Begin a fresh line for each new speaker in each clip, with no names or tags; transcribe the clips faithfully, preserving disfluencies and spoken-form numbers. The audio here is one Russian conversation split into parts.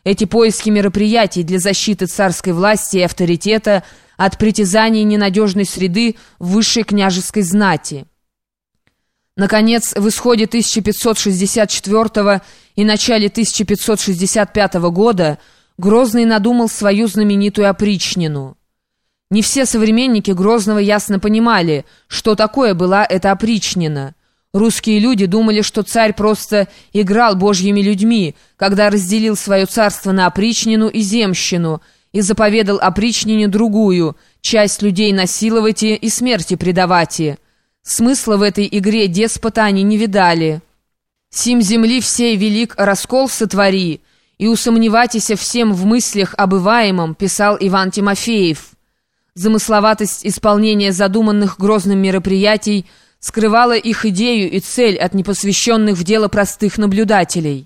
эти поиски мероприятий для защиты царской власти и авторитета от притязаний ненадежной среды высшей княжеской знати. Наконец, в исходе тысяча пятьсот шестьдесят четвёртого и начале тысяча пятьсот шестьдесят пятого года Грозный надумал свою знаменитую опричнину. Не все современники Грозного ясно понимали, что такое была эта опричнина. Русские люди думали, что царь просто играл божьими людьми, когда разделил свое царство на опричнину и земщину и заповедал опричнине другую, часть людей насиловайте и смерти предавайте. Смысла в этой игре деспота они не видали. «Сим земли всей велик раскол сотвори, и усомневайтеся всем в мыслях обываемом», писал Иван Тимофеев. Замысловатость исполнения задуманных Грозным мероприятий скрывала их идею и цель от непосвященных в дело простых наблюдателей.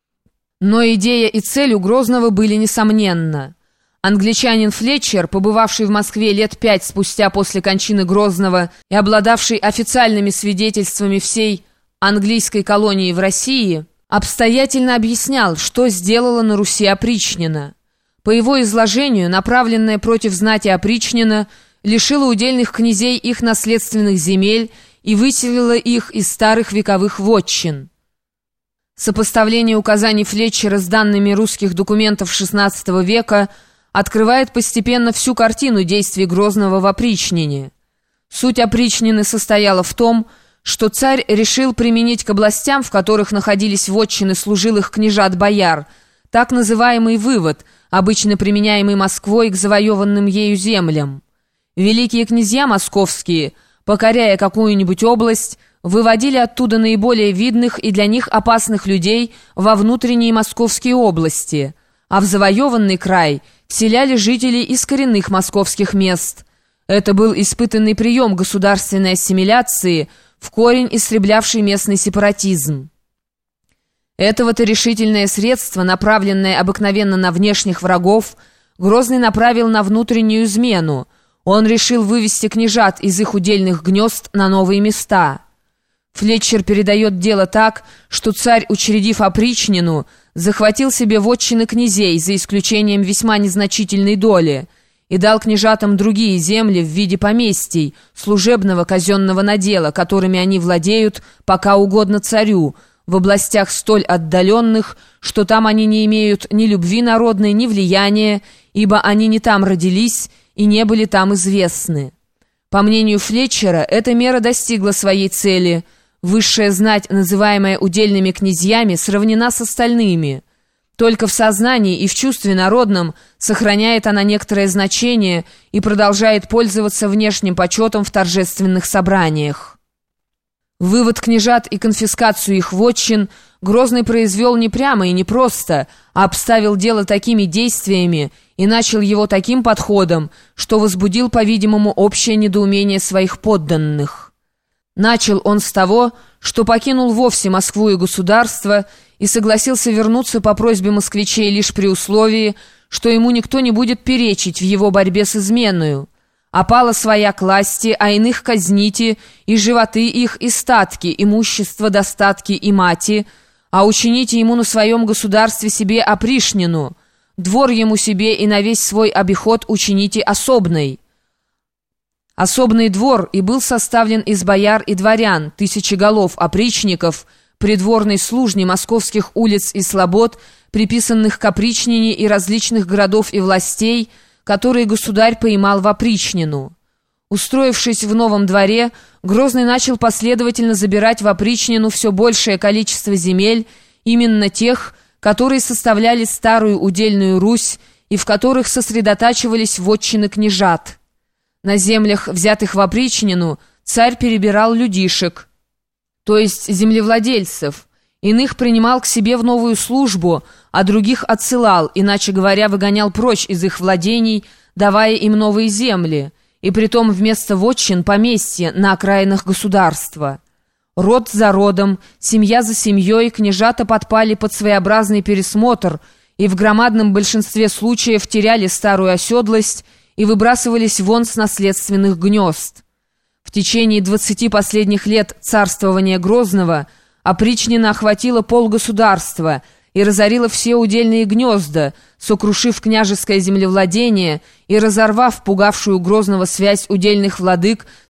Но идея и цель у Грозного были несомненно. Англичанин Флетчер, побывавший в Москве лет пять спустя после кончины Грозного и обладавший официальными свидетельствами всей английской колонии в России, обстоятельно объяснял, что сделала на Руси опричнина. По его изложению, направленная против знати опричнина лишила удельных князей их наследственных земель и выселила их из старых вековых вотчин. Сопоставление указаний Флетчера с данными русских документов шестнадцатого века открывает постепенно всю картину действий Грозного в опричнине. Суть опричнины состояла в том, что царь решил применить к областям, в которых находились вотчины служилых княжат-бояр, так называемый вывод, обычно применяемый Москвой к завоеванным ею землям. Великие князья московские, покоряя какую-нибудь область, выводили оттуда наиболее видных и для них опасных людей во внутренние московские области, а в завоеванный край вселяли жителей из коренных московских мест. Это был испытанный прием государственной ассимиляции, в корень истреблявший местный сепаратизм. Этого-то решительное средство, направленное обыкновенно на внешних врагов, Грозный направил на внутреннюю измену. Он решил вывести княжат из их удельных гнезд на новые места. Флетчер передает дело так, что царь, учредив опричнину, захватил себе вотчины князей, за исключением весьма незначительной доли, и дал княжатам другие земли в виде поместий, служебного казенного надела, которыми они владеют пока угодно царю, в областях столь отдаленных, что там они не имеют ни любви народной, ни влияния, ибо они не там родились и не были там известны. По мнению Флетчера, эта мера достигла своей цели. Высшая знать, называемая удельными князьями, сравнена с остальными. Только в сознании и в чувстве народном сохраняет она некоторое значение и продолжает пользоваться внешним почетом в торжественных собраниях. Вывод княжат и конфискацию их вотчин Грозный произвел не прямо и не просто, а обставил дело такими действиями и начал его таким подходом, что возбудил, по-видимому, общее недоумение своих подданных. Начал он с того, что покинул вовсе Москву и государство и согласился вернуться по просьбе москвичей лишь при условии, что ему никто не будет перечить в его борьбе с изменою. Опала своя к власти, а иных казните, и животы их, и статки, имущество, достатки и мати, а учините ему на своем государстве себе опришнину, двор ему себе и на весь свой обиход учините особный. Особный двор и был составлен из бояр и дворян, тысячи голов опричников, придворной служни московских улиц и слобод, приписанных к опричнине и различных городов и властей, которые государь поймал в опричнину. Устроившись в новом дворе, Грозный начал последовательно забирать в опричнину все большее количество земель, именно тех, которые составляли старую удельную Русь и в которых сосредотачивались вотчины княжат. На землях, взятых в опричнину, царь перебирал людишек, то есть землевладельцев, иных принимал к себе в новую службу, а других отсылал, иначе говоря, выгонял прочь из их владений, давая им новые земли, и притом вместо вотчин поместья на окраинах государства. Род за родом, семья за семьей княжата подпали под своеобразный пересмотр и в громадном большинстве случаев теряли старую оседлость и выбрасывались вон с наследственных гнезд. В течение двадцати последних лет царствования Грозного опричнина охватила полгосударства и разорила все удельные гнезда, сокрушив княжеское землевладение и разорвав пугавшую Грозного связь удельных владык